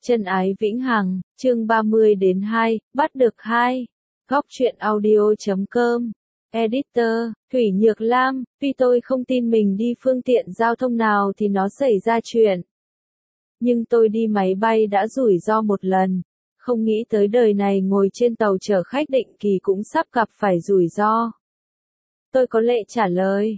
Chân ái vĩnh hằng, chương 30-2, bắt được 2. Góc truyện audio.com. Editor, Thủy Nhược Lam, tuy tôi không tin mình đi phương tiện giao thông nào thì nó xảy ra chuyện. Nhưng tôi đi máy bay đã rủi ro một lần. Không nghĩ tới đời này ngồi trên tàu chở khách định kỳ cũng sắp gặp phải rủi ro. Tôi có lệ trả lời.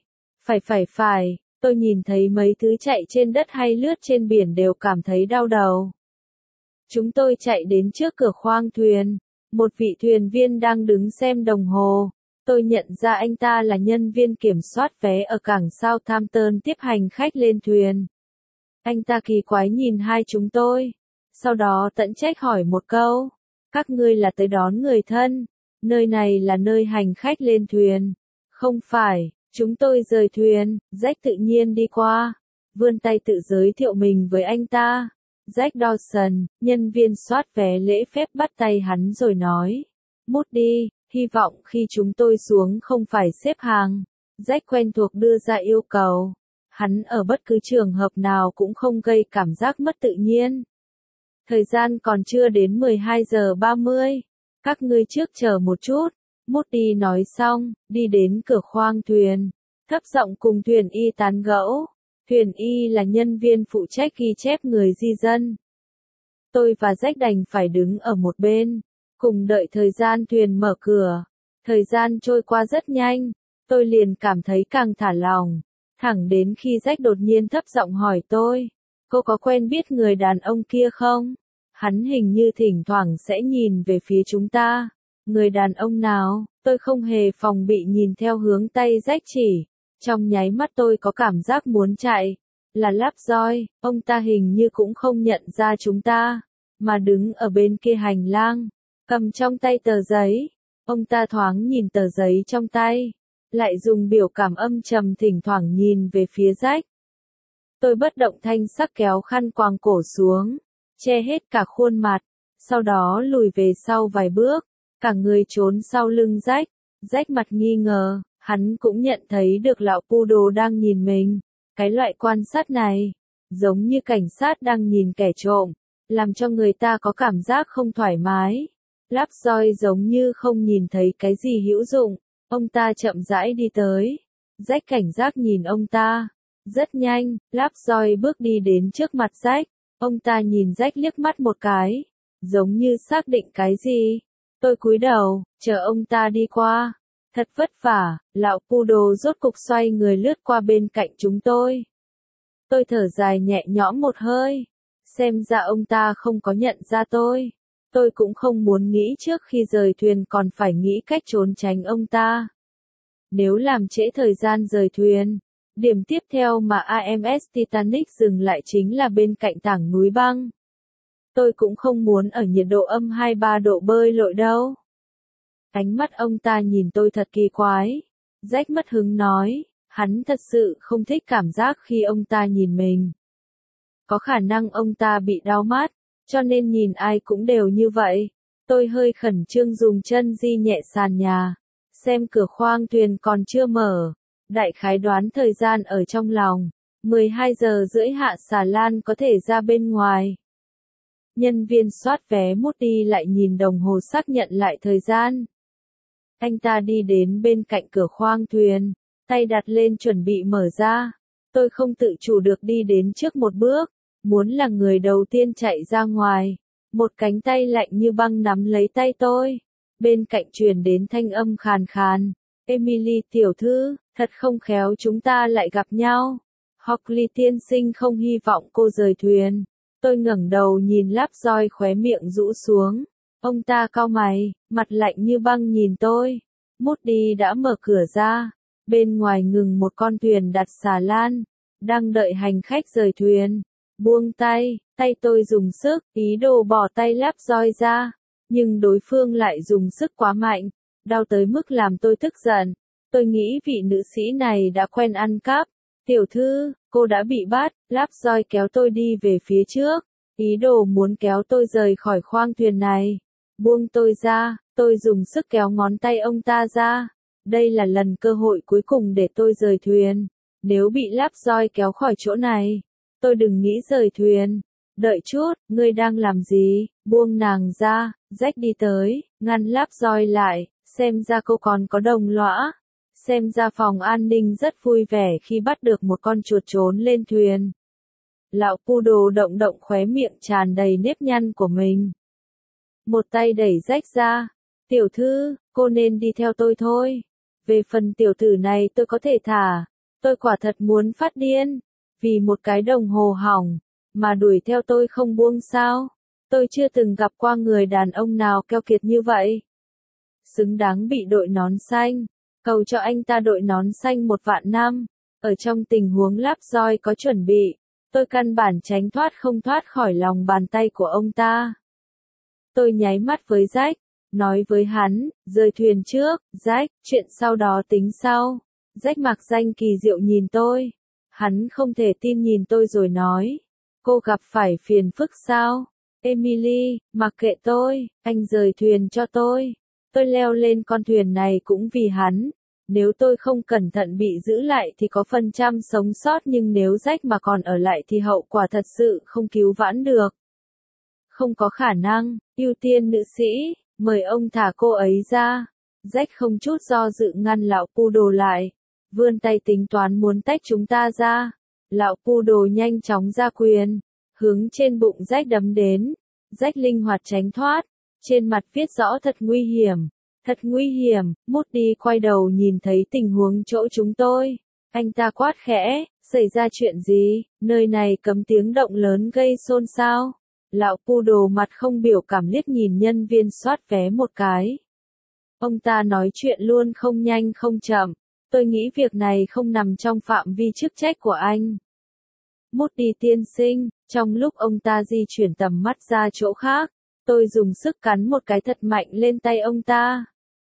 Phải. Tôi nhìn thấy mấy thứ chạy trên đất hay lướt trên biển đều cảm thấy đau đầu. Chúng tôi chạy đến trước cửa khoang thuyền. Một vị thuyền viên đang đứng xem đồng hồ. Tôi nhận ra anh ta là nhân viên kiểm soát vé ở cảng Southampton tiếp hành khách lên thuyền. Anh ta kỳ quái nhìn hai chúng tôi. Sau đó tận trách hỏi một câu. Các ngươi là tới đón người thân. Nơi này là nơi hành khách lên thuyền. Không phải, chúng tôi rời thuyền. Jack tự nhiên đi qua. Vươn tay tự giới thiệu mình với anh ta. Jack Dawson, nhân viên soát vé lễ phép bắt tay hắn rồi nói. Moody, hy vọng khi chúng tôi xuống không phải xếp hàng. Jack quen thuộc đưa ra yêu cầu. Hắn ở bất cứ trường hợp nào cũng không gây cảm giác mất tự nhiên. Thời gian còn chưa đến 12 giờ 30. Các ngươi trước chờ một chút. Moody nói xong, đi đến cửa khoang thuyền. Thấp giọng cùng thuyền y tán gẫu. Thuyền y là nhân viên phụ trách ghi chép người di dân. Tôi và Jack đành phải đứng ở một bên, cùng đợi thời gian thuyền mở cửa. Thời gian trôi qua rất nhanh, tôi liền cảm thấy càng thả lỏng. Thẳng đến khi Jack đột nhiên thấp giọng hỏi tôi, cô có quen biết người đàn ông kia không? Hắn hình như thỉnh thoảng sẽ nhìn về phía chúng ta. Người đàn ông nào? Tôi không hề phòng bị nhìn theo hướng tay Jack chỉ. Trong nháy mắt tôi có cảm giác muốn chạy. Là Lovejoy, ông ta hình như cũng không nhận ra chúng ta, mà đứng ở bên kia hành lang, cầm trong tay tờ giấy. Ông ta thoáng nhìn tờ giấy trong tay, lại dùng biểu cảm âm trầm thỉnh thoảng nhìn về phía Jack. Tôi bất động thanh sắc kéo khăn quàng cổ xuống, che hết cả khuôn mặt, sau đó lùi về sau vài bước, cả người trốn sau lưng Jack. Jack mặt nghi ngờ. Hắn cũng nhận thấy được lão poodle đang nhìn mình. Cái loại quan sát này, giống như cảnh sát đang nhìn kẻ trộm, làm cho người ta có cảm giác không thoải mái. Lovejoy giống như không nhìn thấy cái gì hữu dụng. Ông ta chậm rãi đi tới. Jack cảnh giác nhìn ông ta. Rất nhanh, Lovejoy bước đi đến trước mặt Jack. Ông ta nhìn Jack liếc mắt một cái, giống như xác định cái gì. Tôi cúi đầu, chờ ông ta đi qua. Thật vất vả, lão poodle rốt cục xoay người lướt qua bên cạnh chúng tôi. Tôi thở dài nhẹ nhõm một hơi. Xem ra ông ta không có nhận ra tôi. Tôi cũng không muốn nghĩ trước khi rời thuyền còn phải nghĩ cách trốn tránh ông ta. Nếu làm trễ thời gian rời thuyền, điểm tiếp theo mà AMS Titanic dừng lại chính là bên cạnh tảng núi băng. Tôi cũng không muốn ở nhiệt độ âm 23 độ bơi lội đâu. Ánh mắt ông ta nhìn tôi thật kỳ quái. Jack mất hứng nói, hắn thật sự không thích cảm giác khi ông ta nhìn mình. Có khả năng ông ta bị đau mắt, cho nên nhìn ai cũng đều như vậy. Tôi hơi khẩn trương dùng chân di nhẹ sàn nhà, xem cửa khoang thuyền còn chưa mở. Đại khái đoán thời gian ở trong lòng, 12 giờ rưỡi hạ xà lan có thể ra bên ngoài. Nhân viên soát vé Moody lại nhìn đồng hồ xác nhận lại thời gian. Anh ta đi đến bên cạnh cửa khoang thuyền, tay đặt lên chuẩn bị mở ra. Tôi không tự chủ được đi đến trước một bước, muốn là người đầu tiên chạy ra ngoài. Một cánh tay lạnh như băng nắm lấy tay tôi. Bên cạnh truyền đến thanh âm khàn khàn. Emily tiểu thư, thật không khéo chúng ta lại gặp nhau. Hockley tiên sinh không hy vọng cô rời thuyền. Tôi ngẩng đầu nhìn Lovejoy khóe miệng rũ xuống. Ông ta cau mày, mặt lạnh như băng nhìn tôi. Moody đã mở cửa ra. Bên ngoài ngừng một con thuyền đặt xà lan. Đang đợi hành khách rời thuyền. Buông tay, tay tôi dùng sức, ý đồ bỏ tay Lovejoy ra. Nhưng đối phương lại dùng sức quá mạnh. Đau tới mức làm tôi tức giận. Tôi nghĩ vị nữ sĩ này đã quen ăn cắp. Tiểu thư, cô đã bị bắt. Lovejoy kéo tôi đi về phía trước. Ý đồ muốn kéo tôi rời khỏi khoang thuyền này. Buông tôi ra, tôi dùng sức kéo ngón tay ông ta ra. Đây là lần cơ hội cuối cùng để tôi rời thuyền. Nếu bị Lovejoy kéo khỏi chỗ này, tôi đừng nghĩ rời thuyền. Đợi chút, ngươi đang làm gì? Buông nàng ra, Jack đi tới, ngăn Lovejoy lại, xem ra cô còn có đồng lõa. Xem ra phòng an ninh rất vui vẻ khi bắt được một con chuột trốn lên thuyền. Lão Poodle động động khóe miệng tràn đầy nếp nhăn của mình. Một tay đẩy Jack ra. Tiểu thư, cô nên đi theo tôi thôi. Về phần tiểu tử này tôi có thể thả. Tôi quả thật muốn phát điên. Vì một cái đồng hồ hỏng, mà đuổi theo tôi không buông sao. Tôi chưa từng gặp qua người đàn ông nào keo kiệt như vậy. Xứng đáng bị đội nón xanh. Cầu cho anh ta đội nón xanh 1.000.000 năm. Ở trong tình huống Lovejoy có chuẩn bị, tôi căn bản tránh không thoát khỏi lòng bàn tay của ông ta. Tôi nháy mắt với Jack, nói với hắn, rời thuyền trước, Jack, chuyện sau đó tính sau. Jack mặc danh kỳ diệu nhìn tôi. Hắn không thể tin nhìn tôi rồi nói, cô gặp phải phiền phức sao? Emily, mặc kệ tôi, anh rời thuyền cho tôi. Tôi leo lên con thuyền này cũng vì hắn. Nếu tôi không cẩn thận bị giữ lại thì có phần trăm sống sót, nhưng nếu Jack mà còn ở lại thì hậu quả thật sự không cứu vãn được. Không có khả năng, ưu tiên nữ sĩ, mời ông thả cô ấy ra. Jack không chút do dự ngăn lão Poodle lại, vươn tay tính toán muốn tách chúng ta ra. Lão Poodle nhanh chóng ra quyền, hướng trên bụng Jack đấm đến. Jack linh hoạt tránh thoát, trên mặt viết rõ thật nguy hiểm. Thật nguy hiểm. Moody quay đầu nhìn thấy tình huống chỗ chúng tôi. Anh ta quát khẽ, xảy ra chuyện gì? Nơi này cấm tiếng động lớn gây xôn xao. Lão Poodle mặt không biểu cảm liếc nhìn nhân viên soát vé một cái. Ông ta nói chuyện luôn không nhanh không chậm. Tôi nghĩ việc này không nằm trong phạm vi chức trách của anh. Moody tiên sinh, trong lúc ông ta di chuyển tầm mắt ra chỗ khác, tôi dùng sức cắn một cái thật mạnh lên tay ông ta.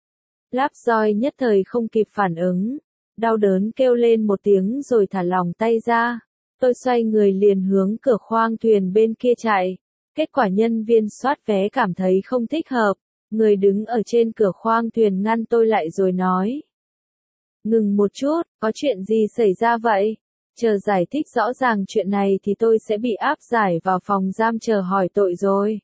Lovejoy nhất thời không kịp phản ứng, đau đớn kêu lên một tiếng rồi thả lỏng tay ra. Tôi xoay người liền hướng cửa khoang thuyền bên kia chạy. Kết quả nhân viên soát vé cảm thấy không thích hợp. Người đứng ở trên cửa khoang thuyền ngăn tôi lại rồi nói. Ngừng một chút, có chuyện gì xảy ra vậy? Chờ giải thích rõ ràng chuyện này thì tôi sẽ bị áp giải vào phòng giam chờ hỏi tội rồi.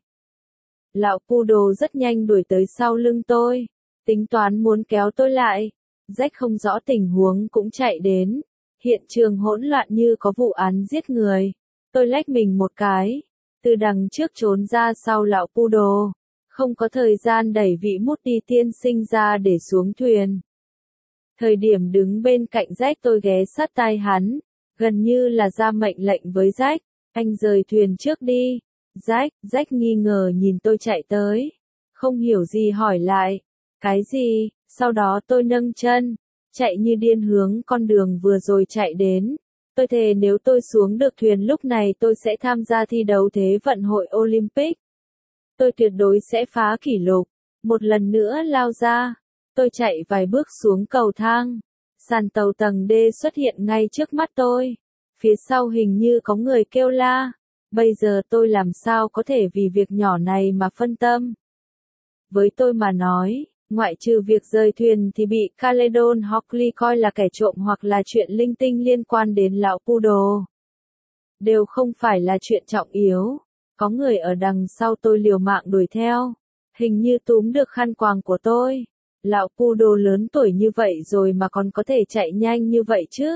Lão Poodle rất nhanh đuổi tới sau lưng tôi, tính toán muốn kéo tôi lại. Jack không rõ tình huống cũng chạy đến. Hiện trường hỗn loạn như có vụ án giết người. Tôi lách mình một cái, từ đằng trước trốn ra sau lão Poodle. Không có thời gian đẩy vị Moody tiên sinh ra để xuống thuyền. Thời điểm đứng bên cạnh Jack tôi ghé sát tai hắn, gần như là ra mệnh lệnh với Jack, anh rời thuyền trước đi. Jack nghi ngờ nhìn tôi chạy tới, không hiểu gì hỏi lại, cái gì? Sau đó tôi nâng chân, chạy như điên hướng con đường vừa rồi chạy đến. Tôi thề nếu tôi xuống được thuyền lúc này tôi sẽ tham gia thi đấu Thế vận hội Olympic. Tôi tuyệt đối sẽ phá kỷ lục. Một lần nữa lao ra. Tôi chạy vài bước xuống cầu thang. Sàn tàu tầng D xuất hiện ngay trước mắt tôi. Phía sau hình như có người kêu la. Bây giờ tôi làm sao có thể vì việc nhỏ này mà phân tâm. Với tôi mà nói, ngoại trừ việc rời thuyền thì bị Caledon Hockley coi là kẻ trộm hoặc là chuyện linh tinh liên quan đến lão Poodle. Đều không phải là chuyện trọng yếu. Có người ở đằng sau tôi liều mạng đuổi theo. Hình như túm được khăn quàng của tôi. Lão Poodle lớn tuổi như vậy rồi mà còn có thể chạy nhanh như vậy chứ.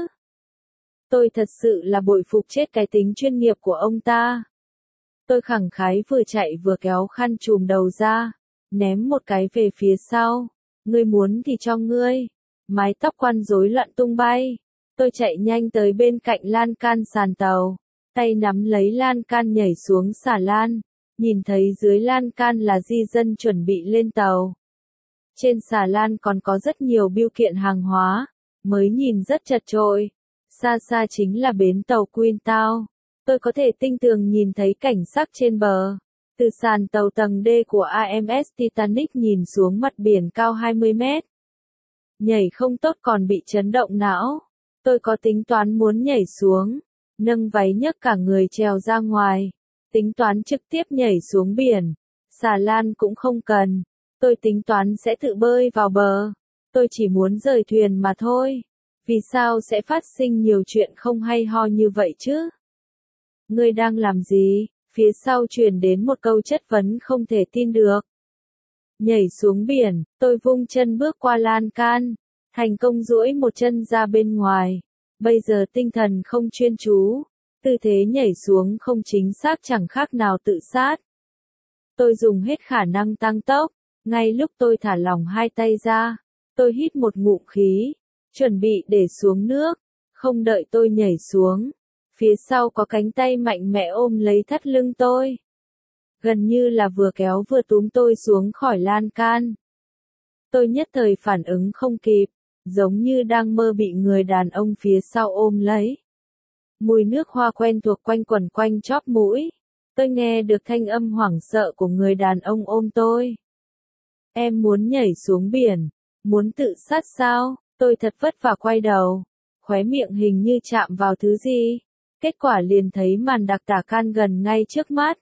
Tôi thật sự là bội phục chết cái tính chuyên nghiệp của ông ta. Tôi khẳng khái vừa chạy vừa kéo khăn trùm đầu ra, ném một cái về phía sau. Ngươi muốn thì cho ngươi. Mái tóc quăn rối loạn tung bay. Tôi chạy nhanh tới bên cạnh lan can sàn tàu. Tay nắm lấy lan can nhảy xuống xà lan. Nhìn thấy dưới lan can là di dân chuẩn bị lên tàu. Trên xà lan còn có rất nhiều bưu kiện hàng hóa. Mới nhìn rất chật chội. Xa xa chính là bến tàu Queenstown. Tôi có thể tinh tường nhìn thấy cảnh sắc trên bờ. Từ sàn tàu tầng D của AMS Titanic nhìn xuống mặt biển cao 20 mét. Nhảy không tốt còn bị chấn động não. Tôi có tính toán muốn nhảy xuống. Nâng váy nhấc cả người trèo ra ngoài. Tính toán trực tiếp nhảy xuống biển. Xà lan cũng không cần. Tôi tính toán sẽ tự bơi vào bờ. Tôi chỉ muốn rời thuyền mà thôi. Vì sao sẽ phát sinh nhiều chuyện không hay ho như vậy chứ? Ngươi đang làm gì? Phía sau truyền đến một câu chất vấn không thể tin được. Nhảy xuống biển, tôi vung chân bước qua lan can, thành công duỗi một chân ra bên ngoài. Bây giờ tinh thần không chuyên chú, tư thế nhảy xuống không chính xác chẳng khác nào tự sát. Tôi dùng hết khả năng tăng tốc, ngay lúc tôi thả lỏng hai tay ra, tôi hít một ngụm khí, chuẩn bị để xuống nước, không đợi tôi nhảy xuống. Phía sau có cánh tay mạnh mẽ ôm lấy thắt lưng tôi. Gần như là vừa kéo vừa túm tôi xuống khỏi lan can. Tôi nhất thời phản ứng không kịp, giống như đang mơ bị người đàn ông phía sau ôm lấy. Mùi nước hoa quen thuộc quanh quẩn quanh chóp mũi. Tôi nghe được thanh âm hoảng sợ của người đàn ông ôm tôi. Em muốn nhảy xuống biển, muốn tự sát sao? Tôi thật vất vả quay đầu, khóe miệng hình như chạm vào thứ gì. Kết quả liền thấy màn đặc tả can gần ngay trước mắt.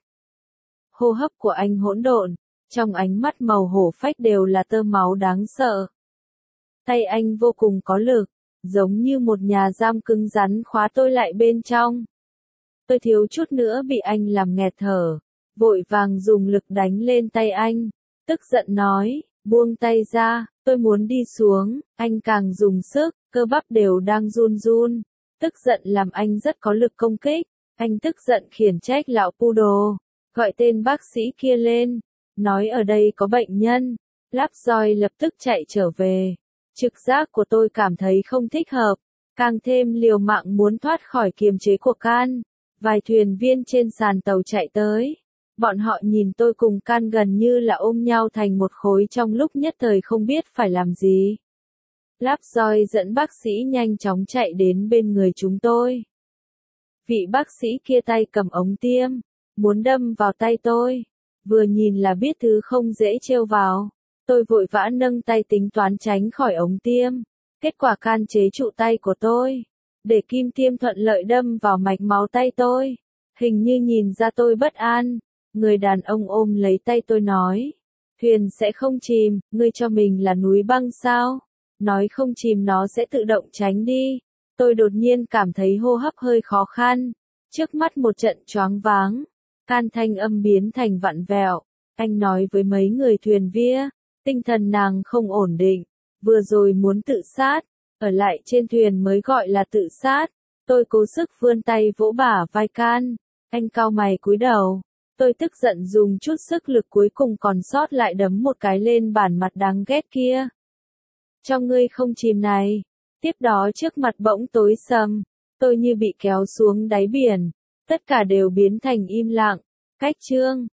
Hô hấp của anh hỗn độn, trong ánh mắt màu hổ phách đều là tơ máu đáng sợ. Tay anh vô cùng có lực, giống như một nhà giam cứng rắn khóa tôi lại bên trong. Tôi thiếu chút nữa bị anh làm nghẹt thở, vội vàng dùng lực đánh lên tay anh, tức giận nói, buông tay ra, tôi muốn đi xuống. Anh càng dùng sức, cơ bắp đều đang run run, tức giận làm anh rất có lực công kích. Anh tức giận khiển trách lão Poodle, gọi tên bác sĩ kia lên, nói ở đây có bệnh nhân. Lovejoy lập tức chạy trở về. Trực giác của tôi cảm thấy không thích hợp, càng thêm liều mạng muốn thoát khỏi kiềm chế của Can. Vài thuyền viên trên sàn tàu chạy tới. Bọn họ nhìn tôi cùng Can gần như là ôm nhau thành một khối trong lúc nhất thời không biết phải làm gì. Lovejoy dẫn bác sĩ nhanh chóng chạy đến bên người chúng tôi. Vị bác sĩ kia tay cầm ống tiêm, muốn đâm vào tay tôi. Vừa nhìn là biết thứ không dễ trêu vào. Tôi vội vã nâng tay tính toán tránh khỏi ống tiêm. Kết quả Can chế trụ tay của tôi, để kim tiêm thuận lợi đâm vào mạch máu tay tôi. Hình như nhìn ra tôi bất an, người đàn ông ôm lấy tay tôi nói, thuyền sẽ không chìm, ngươi cho mình là núi băng sao? Nói không chìm nó sẽ tự động tránh đi. Tôi đột nhiên cảm thấy hô hấp hơi khó khăn, trước mắt một trận choáng váng. Can thanh âm biến thành vặn vẹo, anh nói với mấy người thuyền viên, tinh thần nàng không ổn định, vừa rồi muốn tự sát, ở lại trên thuyền mới gọi là tự sát. Tôi cố sức vươn tay vỗ bả vai Can, anh cau mày cúi đầu. Tôi tức giận dùng chút sức lực cuối cùng còn sót lại đấm một cái lên bản mặt đáng ghét kia. Cho ngươi không chìm này. Tiếp đó trước mặt bỗng tối sầm, tôi như bị kéo xuống đáy biển, tất cả đều biến thành im lặng. Cách chương